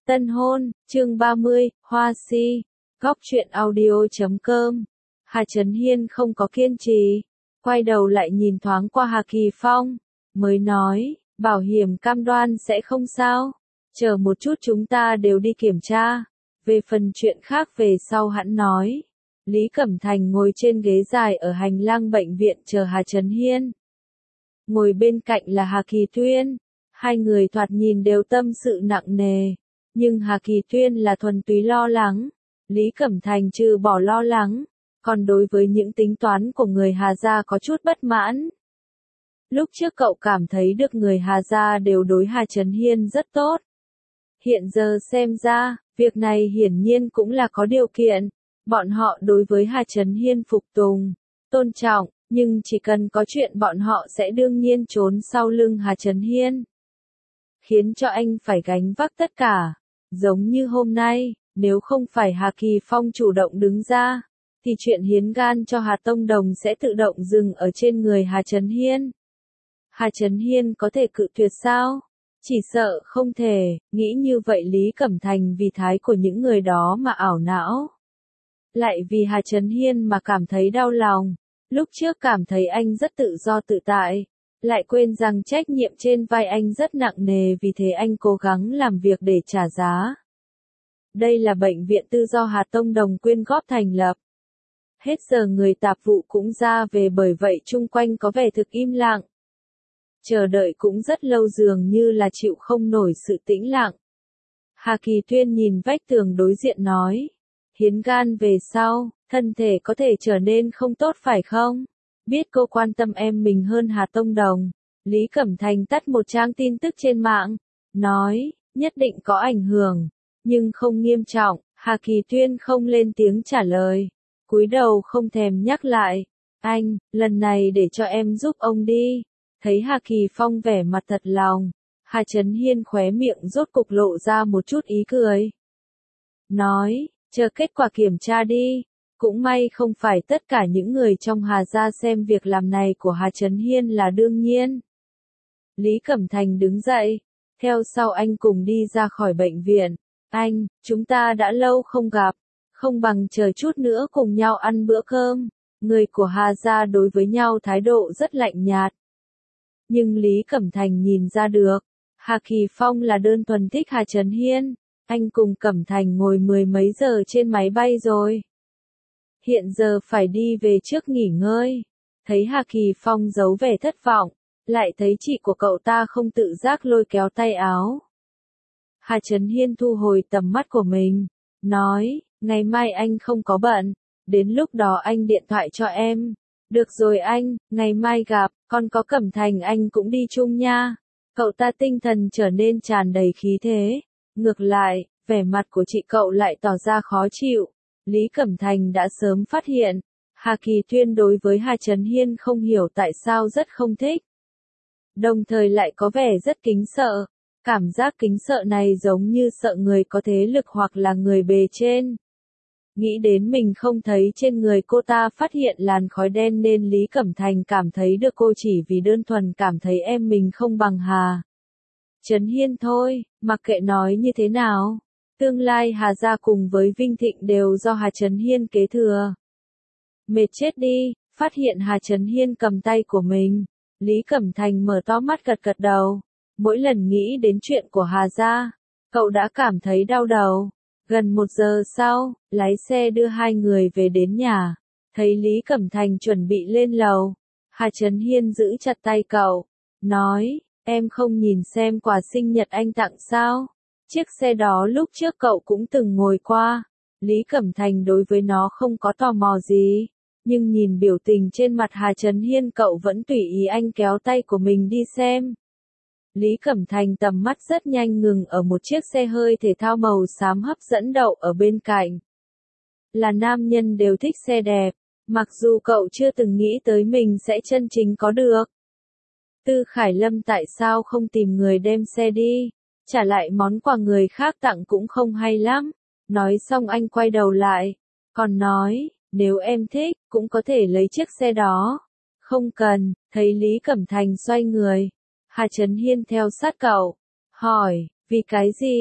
Tân hôn, chương 30, Hoa si, góc truyện audio.com. Hà Trấn Hiên không có kiên trì, quay đầu lại nhìn thoáng qua Hà Kỳ Phong, mới nói, bảo hiểm cam đoan sẽ không sao, chờ một chút chúng ta đều đi kiểm tra, về phần chuyện khác về sau hẵng nói. Lý Cẩm Thành ngồi trên ghế dài ở hành lang bệnh viện chờ Hà Trấn Hiên. Ngồi bên cạnh là Hà Kỳ Tuyên, hai người thoạt nhìn đều tâm sự nặng nề. Nhưng Hà Kỳ Tuyên là thuần túy lo lắng, Lý Cẩm Thành trừ bỏ lo lắng, còn đối với những tính toán của người Hà gia có chút bất mãn. Lúc trước cậu cảm thấy được người Hà gia đều đối Hà Trấn Hiên rất tốt. Hiện giờ xem ra, việc này hiển nhiên cũng là có điều kiện, bọn họ đối với Hà Trấn Hiên phục tùng, tôn trọng, nhưng chỉ cần có chuyện bọn họ sẽ đương nhiên trốn sau lưng Hà Trấn Hiên. Khiến cho anh phải gánh vác tất cả. Giống như hôm nay, nếu không phải Hà Kỳ Phong chủ động đứng ra, thì chuyện hiến gan cho Hà Tông Đồng sẽ tự động dừng ở trên người Hà Trấn Hiên. Hà Trấn Hiên có thể cự tuyệt sao? Chỉ sợ không thể, nghĩ như vậy Lý Cẩm Thành vì thái của những người đó mà ảo não. Lại vì Hà Trấn Hiên mà cảm thấy đau lòng, lúc trước cảm thấy anh rất tự do tự tại. Lại quên rằng trách nhiệm trên vai anh rất nặng nề vì thế anh cố gắng làm việc để trả giá. Đây là bệnh viện tư do Hà Tông Đồng quyên góp thành lập. Hết giờ người tạp vụ cũng ra về bởi vậy chung quanh có vẻ thực im lặng. Chờ đợi cũng rất lâu dường như là chịu không nổi sự tĩnh lặng. Hà Kỳ Tuyên nhìn vách tường đối diện nói. Hiến gan về sau, thân thể có thể trở nên không tốt phải không? Biết cô quan tâm em mình hơn Hà Tông Đồng, Lý Cẩm Thành tắt một trang tin tức trên mạng, nói, nhất định có ảnh hưởng, nhưng không nghiêm trọng. Hà Kỳ Tuyên không lên tiếng trả lời, cúi đầu không thèm nhắc lại, anh, lần này để cho em giúp ông đi. Thấy Hà Kỳ Phong vẻ mặt thật lòng, Hà Trấn Hiên khóe miệng rốt cục lộ ra một chút ý cười. Nói, chờ kết quả kiểm tra đi. Cũng may không phải tất cả những người trong Hà gia xem việc làm này của Hà Trấn Hiên là đương nhiên. Lý Cẩm Thành đứng dậy, theo sau anh cùng đi ra khỏi bệnh viện. Anh, chúng ta đã lâu không gặp, không bằng chờ chút nữa cùng nhau ăn bữa cơm. Người của Hà gia đối với nhau thái độ rất lạnh nhạt. Nhưng Lý Cẩm Thành nhìn ra được, Hà Kỳ Phong là đơn thuần thích Hà Trấn Hiên. Anh cùng Cẩm Thành ngồi mười mấy giờ trên máy bay rồi. Hiện giờ phải đi về trước nghỉ ngơi. Thấy Hà Kỳ Phong giấu vẻ thất vọng, lại thấy chị của cậu ta không tự giác lôi kéo tay áo. Hà Trấn Hiên thu hồi tầm mắt của mình, nói, ngày mai anh không có bận, đến lúc đó anh điện thoại cho em. Được rồi anh, ngày mai gặp, còn có Cẩm Thành anh cũng đi chung nha. Cậu ta tinh thần trở nên tràn đầy khí thế. Ngược lại, vẻ mặt của chị cậu lại tỏ ra khó chịu. Lý Cẩm Thành đã sớm phát hiện, Hà Kỳ Tuyên đối với Hà Trấn Hiên không hiểu tại sao rất không thích. Đồng thời lại có vẻ rất kính sợ, cảm giác kính sợ này giống như sợ người có thế lực hoặc là người bề trên. Nghĩ đến mình không thấy trên người cô ta phát hiện làn khói đen nên Lý Cẩm Thành cảm thấy được cô chỉ vì đơn thuần cảm thấy em mình không bằng Hà Trấn Hiên thôi, mặc kệ nói như thế nào. Tương lai Hà gia cùng với Vinh Thịnh đều do Hà Trấn Hiên kế thừa. Mệt chết đi, phát hiện Hà Trấn Hiên cầm tay của mình. Lý Cẩm Thành mở to mắt gật gật đầu. Mỗi lần nghĩ đến chuyện của Hà gia, cậu đã cảm thấy đau đầu. Gần 1 giờ sau, lái xe đưa hai người về đến nhà. Thấy Lý Cẩm Thành chuẩn bị lên lầu. Hà Trấn Hiên giữ chặt tay cậu. Nói, em không nhìn xem quà sinh nhật anh tặng sao? Chiếc xe đó lúc trước cậu cũng từng ngồi qua. Lý Cẩm Thành đối với nó không có tò mò gì. Nhưng nhìn biểu tình trên mặt Hà Trấn Hiên cậu vẫn tùy ý anh kéo tay của mình đi xem. Lý Cẩm Thành tầm mắt rất nhanh ngừng ở một chiếc xe hơi thể thao màu xám hấp dẫn đậu ở bên cạnh. Là nam nhân đều thích xe đẹp, mặc dù cậu chưa từng nghĩ tới mình sẽ chân chính có được. Tư Khải Lâm tại sao không tìm người đem xe đi? Trả lại món quà người khác tặng cũng không hay lắm. Nói xong anh quay đầu lại, còn nói, nếu em thích, cũng có thể lấy chiếc xe đó. Không cần, thấy Lý Cẩm Thành xoay người. Hà Trấn Hiên theo sát cậu, hỏi, vì cái gì,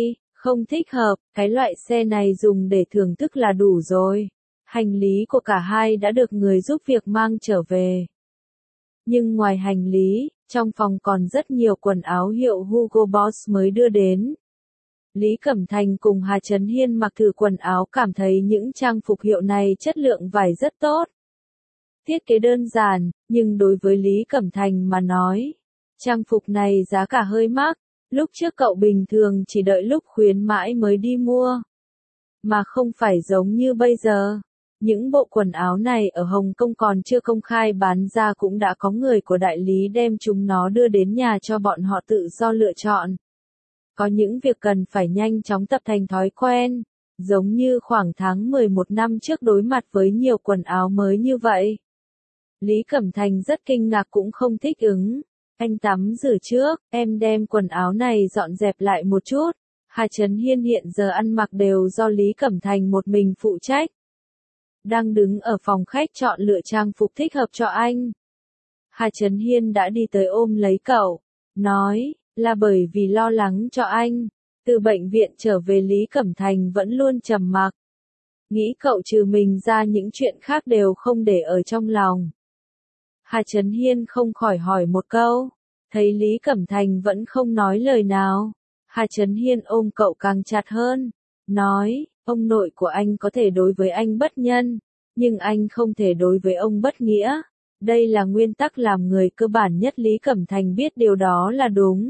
Không thích hợp, cái loại xe này dùng để thưởng thức là đủ rồi. Hành lý của cả hai đã được người giúp việc mang trở về. Nhưng ngoài hành lý, trong phòng còn rất nhiều quần áo hiệu Hugo Boss mới đưa đến. Lý Cẩm Thành cùng Hà Chấn Hiên mặc thử quần áo cảm thấy những trang phục hiệu này chất lượng vải rất tốt. Thiết kế đơn giản, nhưng đối với Lý Cẩm Thành mà nói, trang phục này giá cả hơi mắc. Lúc trước cậu bình thường chỉ đợi lúc khuyến mãi mới đi mua. Mà không phải giống như bây giờ. Những bộ quần áo này ở Hồng Kông còn chưa công khai bán ra cũng đã có người của đại lý đem chúng nó đưa đến nhà cho bọn họ tự do lựa chọn. Có những việc cần phải nhanh chóng tập thành thói quen, giống như khoảng tháng 11 năm trước đối mặt với nhiều quần áo mới như vậy. Lý Cẩm Thành rất kinh ngạc cũng không thích ứng. Anh tắm rửa trước, em đem quần áo này dọn dẹp lại một chút. Hà Chấn Hiên hiện giờ ăn mặc đều do Lý Cẩm Thành một mình phụ trách. Đang đứng ở phòng khách chọn lựa trang phục thích hợp cho anh. Hà Chấn Hiên đã đi tới ôm lấy cậu, nói, là bởi vì lo lắng cho anh. Từ bệnh viện trở về Lý Cẩm Thành vẫn luôn trầm mặc. Nghĩ cậu trừ mình ra những chuyện khác đều không để ở trong lòng. Hà Chấn Hiên không khỏi hỏi một câu, thấy Lý Cẩm Thành vẫn không nói lời nào. Hà Chấn Hiên ôm cậu càng chặt hơn, nói, ông nội của anh có thể đối với anh bất nhân, nhưng anh không thể đối với ông bất nghĩa. Đây là nguyên tắc làm người cơ bản nhất. Lý Cẩm Thành biết điều đó là đúng.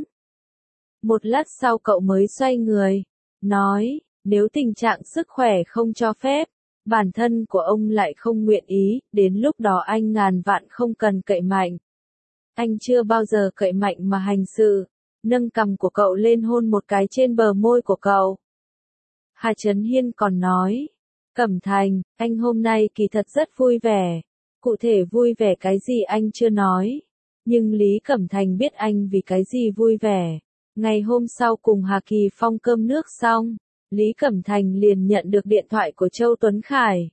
Một lát sau cậu mới xoay người, nói, nếu tình trạng sức khỏe không cho phép, bản thân của ông lại không nguyện ý, đến lúc đó anh ngàn vạn không cần cậy mạnh. Anh chưa bao giờ cậy mạnh mà hành sự. Nâng cằm của cậu lên hôn một cái trên bờ môi của cậu. Hà Chấn Hiên còn nói, Cẩm Thành, anh hôm nay kỳ thật rất vui vẻ. Cụ thể vui vẻ cái gì anh chưa nói. Nhưng Lý Cẩm Thành biết anh vì cái gì vui vẻ. Ngày hôm sau cùng Hà Kỳ Phong cơm nước xong, Lý Cẩm Thành liền nhận được điện thoại của Châu Tuấn Khải.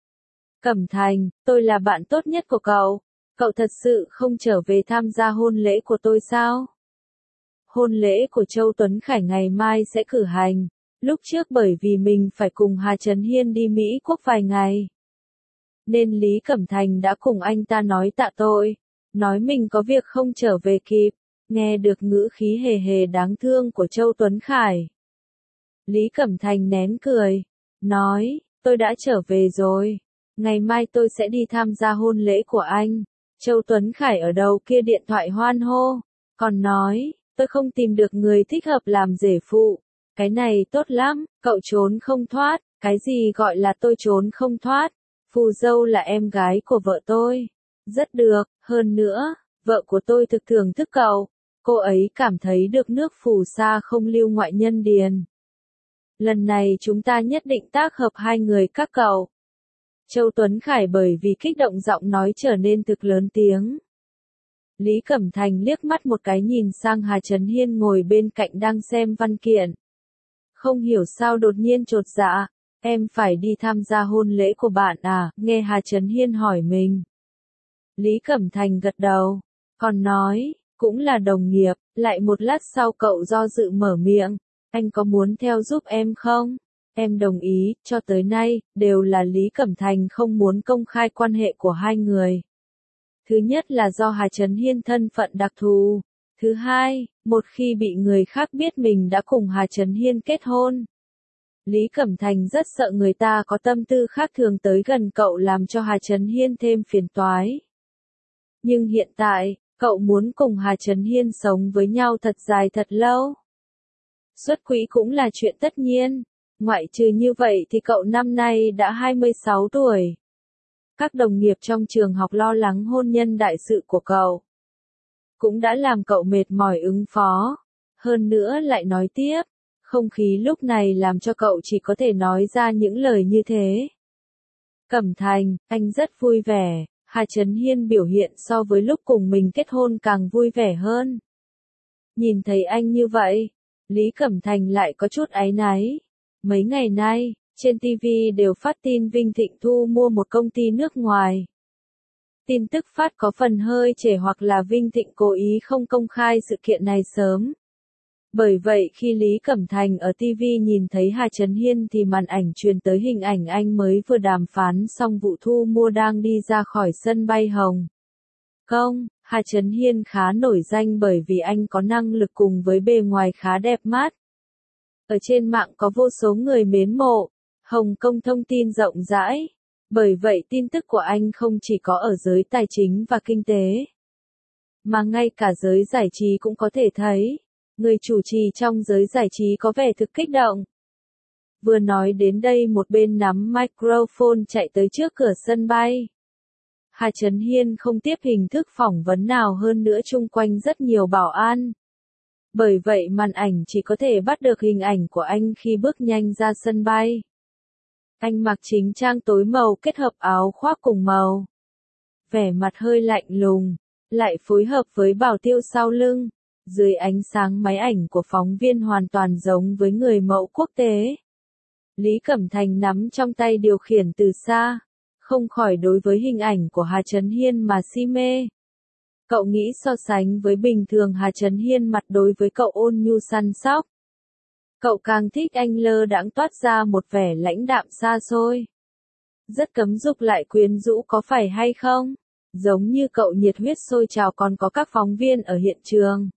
Cẩm Thành, tôi là bạn tốt nhất của cậu. Cậu thật sự không trở về tham gia hôn lễ của tôi sao? Hôn lễ của Châu Tuấn Khải ngày mai sẽ cử hành. Lúc trước bởi vì mình phải cùng Hà Chấn Hiên đi Mỹ Quốc vài ngày, nên Lý Cẩm Thành đã cùng anh ta nói tạ tội. Nói mình có việc không trở về kịp. Nghe được ngữ khí hề hề đáng thương của Châu Tuấn Khải, Lý Cẩm Thành nén cười, nói, tôi đã trở về rồi. Ngày mai tôi sẽ đi tham gia hôn lễ của anh. Châu Tuấn Khải ở đầu kia điện thoại hoan hô, còn nói, tôi không tìm được người thích hợp làm rể phụ. Cái này tốt lắm, cậu trốn không thoát. Cái gì gọi là tôi trốn không thoát? Phù dâu là em gái của vợ tôi. Rất được, hơn nữa, vợ của tôi thực thưởng thức cậu. Cô ấy cảm thấy được nước phù sa không lưu ngoại nhân điền. Lần này chúng ta nhất định tác hợp hai người các cậu. Châu Tuấn Khải bởi vì kích động giọng nói trở nên thực lớn tiếng. Lý Cẩm Thành liếc mắt một cái nhìn sang Hà Chấn Hiên ngồi bên cạnh đang xem văn kiện. Không hiểu sao đột nhiên chột dạ, em phải đi tham gia hôn lễ của bạn à, nghe Hà Chấn Hiên hỏi mình. Lý Cẩm Thành gật đầu, còn nói, cũng là đồng nghiệp. Lại một lát sau cậu do dự mở miệng, anh có muốn theo giúp em không? Em đồng ý. Cho tới nay, đều là Lý Cẩm Thành không muốn công khai quan hệ của hai người. Thứ nhất là do Hà Chấn Hiên thân phận đặc thù. Thứ hai, một khi bị người khác biết mình đã cùng Hà Chấn Hiên kết hôn, Lý Cẩm Thành rất sợ người ta có tâm tư khác thường tới gần cậu làm cho Hà Chấn Hiên thêm phiền toái. Nhưng hiện tại, cậu muốn cùng Hà Chấn Hiên sống với nhau thật dài thật lâu. Xuất quỹ cũng là chuyện tất nhiên. Ngoại trừ như vậy thì cậu năm nay đã 26 tuổi. Các đồng nghiệp trong trường học lo lắng hôn nhân đại sự của cậu, cũng đã làm cậu mệt mỏi ứng phó. Hơn nữa lại nói tiếp, không khí lúc này làm cho cậu chỉ có thể nói ra những lời như thế. Cẩm Thành, anh rất vui vẻ. Hà Chấn Hiên biểu hiện so với lúc cùng mình kết hôn càng vui vẻ hơn. Nhìn thấy anh như vậy, Lý Cẩm Thành lại có chút áy náy. Mấy ngày nay, trên TV đều phát tin Vinh Thịnh Thu mua một công ty nước ngoài. Tin tức phát có phần hơi trễ hoặc là Vinh Thịnh cố ý không công khai sự kiện này sớm. Bởi vậy khi Lý Cẩm Thành ở TV nhìn thấy Hà Trấn Hiên thì màn ảnh truyền tới hình ảnh anh mới vừa đàm phán xong vụ thu mua đang đi ra khỏi sân bay Hồng Kông. Hà Trấn Hiên khá nổi danh bởi vì anh có năng lực cùng với bề ngoài khá đẹp mắt. Ở trên mạng có vô số người mến mộ, Hồng Kông thông tin rộng rãi. Bởi vậy tin tức của anh không chỉ có ở giới tài chính và kinh tế, mà ngay cả giới giải trí cũng có thể thấy. Người chủ trì trong giới giải trí có vẻ thực kích động. Vừa nói đến đây một bên nắm microphone chạy tới trước cửa sân bay. Hà Trấn Hiên không tiếp hình thức phỏng vấn nào hơn nữa, chung quanh rất nhiều bảo an. Bởi vậy màn ảnh chỉ có thể bắt được hình ảnh của anh khi bước nhanh ra sân bay. Anh mặc chính trang tối màu kết hợp áo khoác cùng màu. Vẻ mặt hơi lạnh lùng, lại phối hợp với bảo tiêu sau lưng. Dưới ánh sáng máy ảnh của phóng viên hoàn toàn giống với người mẫu quốc tế. Lý Cẩm Thành nắm trong tay điều khiển từ xa, không khỏi đối với hình ảnh của Hà Trấn Hiên mà si mê. Cậu nghĩ so sánh với bình thường Hà Trấn Hiên mặt đối với cậu ôn nhu săn sóc. Cậu càng thích anh lơ đãng toát ra một vẻ lãnh đạm xa xôi. Rất cấm dục lại quyến rũ có phải hay không? Giống như cậu nhiệt huyết sôi trào còn có các phóng viên ở hiện trường.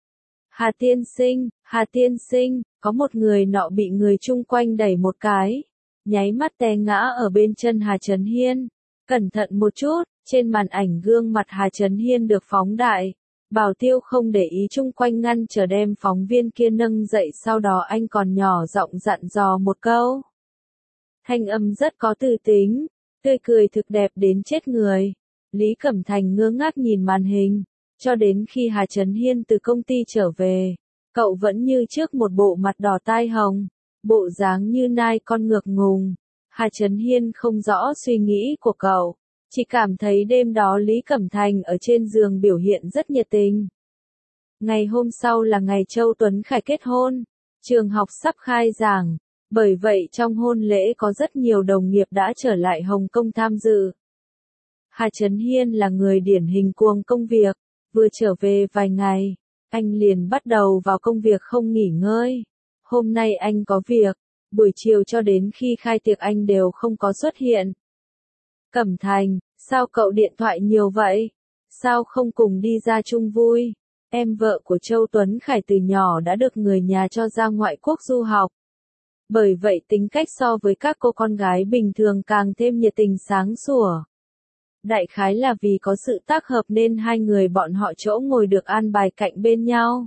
Hà tiên sinh, có một người nọ bị người chung quanh đẩy một cái, nháy mắt té ngã ở bên chân Hà Trấn Hiên. Cẩn thận một chút, trên màn ảnh gương mặt Hà Trấn Hiên được phóng đại. Bảo tiêu không để ý chung quanh ngăn chờ đem phóng viên kia nâng dậy, sau đó anh còn nhỏ giọng dặn dò một câu. Thanh âm rất có tư tính, tươi cười thực đẹp đến chết người. Lý Cẩm Thành ngơ ngác nhìn màn hình. Cho đến khi Hà Trấn Hiên từ công ty trở về, cậu vẫn như trước một bộ mặt đỏ tai hồng, bộ dáng như nai con ngược ngùng. Hà Trấn Hiên không rõ suy nghĩ của cậu, chỉ cảm thấy đêm đó Lý Cẩm Thành ở trên giường biểu hiện rất nhiệt tình. Ngày hôm sau là ngày Châu Tuấn Khải kết hôn, trường học sắp khai giảng, bởi vậy trong hôn lễ có rất nhiều đồng nghiệp đã trở lại Hồng Kông tham dự. Hà Trấn Hiên là người điển hình cuồng công việc. Vừa trở về vài ngày, anh liền bắt đầu vào công việc không nghỉ ngơi. Hôm nay anh có việc, buổi chiều cho đến khi khai tiệc anh đều không có xuất hiện. Cẩm Thành, sao cậu điện thoại nhiều vậy? Sao không cùng đi ra chung vui? Em vợ của Châu Tuấn Khải từ nhỏ đã được người nhà cho ra ngoại quốc du học. Bởi vậy tính cách so với các cô con gái bình thường càng thêm nhiệt tình sáng sủa. Đại khái là vì có sự tác hợp nên hai người bọn họ chỗ ngồi được an bài cạnh bên nhau.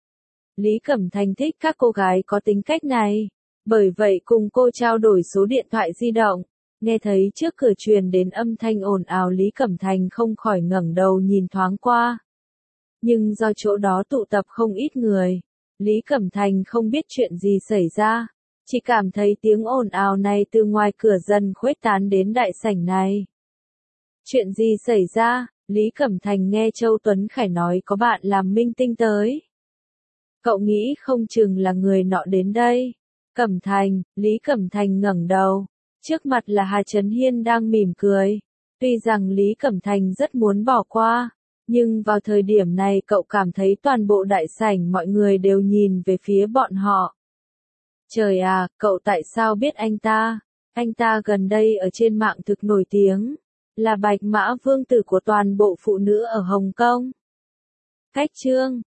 Lý Cẩm Thành thích các cô gái có tính cách này. Bởi vậy cùng cô trao đổi số điện thoại di động. Nghe thấy trước cửa truyền đến âm thanh ồn ào, Lý Cẩm Thành không khỏi ngẩng đầu nhìn thoáng qua. Nhưng do chỗ đó tụ tập không ít người, Lý Cẩm Thành không biết chuyện gì xảy ra. Chỉ cảm thấy tiếng ồn ào này từ ngoài cửa dần khuếch tán đến đại sảnh này. Chuyện gì xảy ra? Lý Cẩm Thành nghe Châu Tuấn Khải nói có bạn làm minh tinh tới. Cậu nghĩ không chừng là người nọ đến đây. Cẩm Thành, Lý Cẩm Thành ngẩng đầu. Trước mặt là Hà Trấn Hiên đang mỉm cười. Tuy rằng Lý Cẩm Thành rất muốn bỏ qua, nhưng vào thời điểm này cậu cảm thấy toàn bộ đại sảnh mọi người đều nhìn về phía bọn họ. Trời à, cậu tại sao biết anh ta? Anh ta gần đây ở trên mạng thực nổi tiếng. Là bạch mã vương tử của toàn bộ phụ nữ ở Hồng Kông. Cách chương